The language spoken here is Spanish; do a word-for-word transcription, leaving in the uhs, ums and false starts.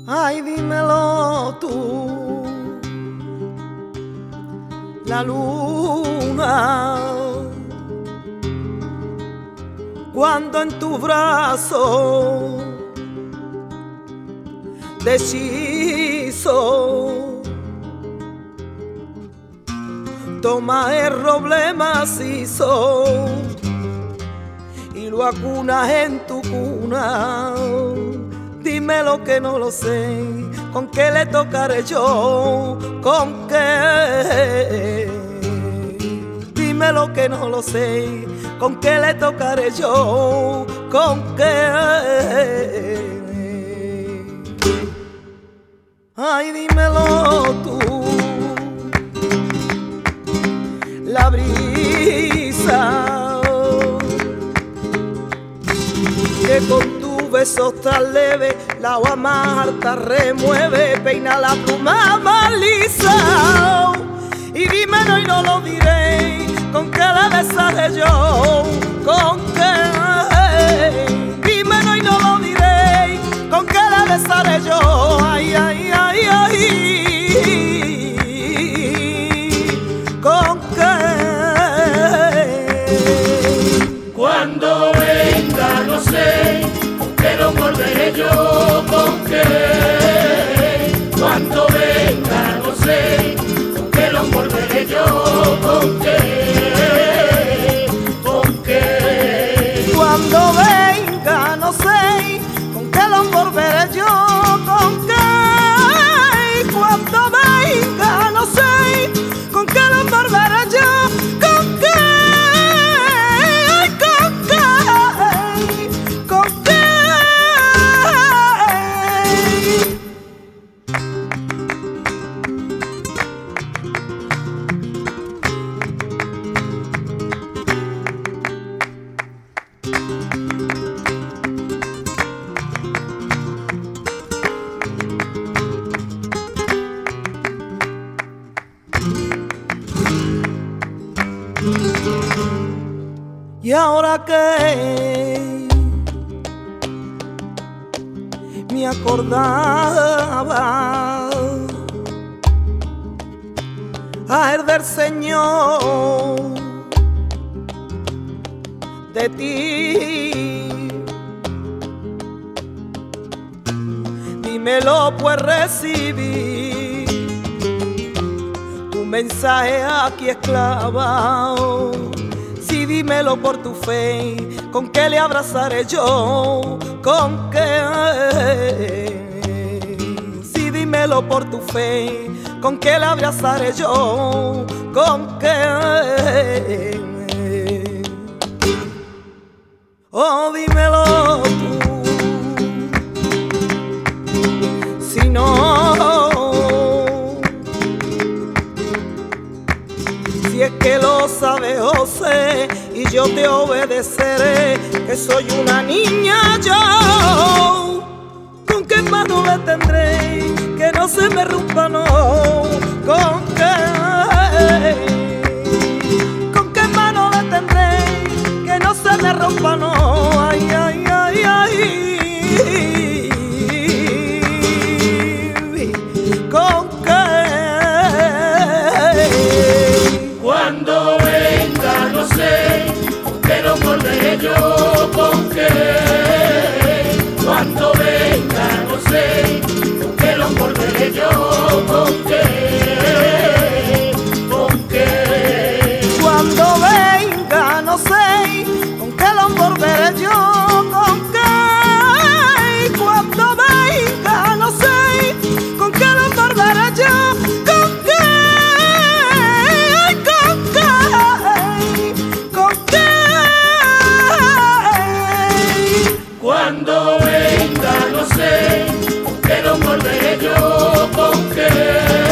Ay, dímelo tú, la luna, cuando en tu brazo de hechizo toma el roble macizo y lo acunas en tu cuna. Dime lo que no lo sé, ¿con qué le tocaré yo? ¿Con qué? Dime lo que no lo sé, ¿con qué le tocaré yo? ¿Con qué? Ay, dímelo tú, la brisa que con besos tan leve, la agua más alta remueve, peina la pluma más lisa. Y dímelo y no lo diré, ¿con qué le besaré yo? ¿Con qué? Dímelo y no lo diré, ¿con qué le besaré yo? Ay, ay, ay, ay. ¿Con qué? Cuando venga no sé, pero volveré yo. ¿Con qué? Cuando venga no sé, pero volveré yo. ¿Con qué? ¿Con qué? Cuando venga no sé, con qué lo volveré yo. ¿Con qué? Cuando venga no sé, con qué lo volveré yo. ¿Con qué? Y ahora que me acordaba ayer del Señor, de ti, dímelo pues recibí tu mensaje aquí esclavado. Sí, dímelo por tu fe, ¿con qué le abrazaré yo? ¿Con qué? Sí, dímelo por tu fe, ¿con qué le abrazaré yo? ¿Con qué? Oh, dímelo tú, si no, si es que lo sabe José y yo te obedeceré, que soy una niña yo. ¿Con qué mano le tendré que no se me rompa, no? ¿Con qué? ¿Con qué mano le tendré que no se me rompa, no? Ay, ay, ay, ay. ¿Con qué? Cuando venga no sé, pero volveré yo. ¿Con qué? Cuando venga no sé, pero volveré yo. ¿Con qué? ¿Con qué? Cuando venga no sé, con qué lo volveré yo. ¿Con qué? Cuando venga no sé, con qué lo volveré yo. ¿Con qué? ¿Con qué? ¿Con qué? Cuando venga no sé, pero volveré yo. ¿Con qué?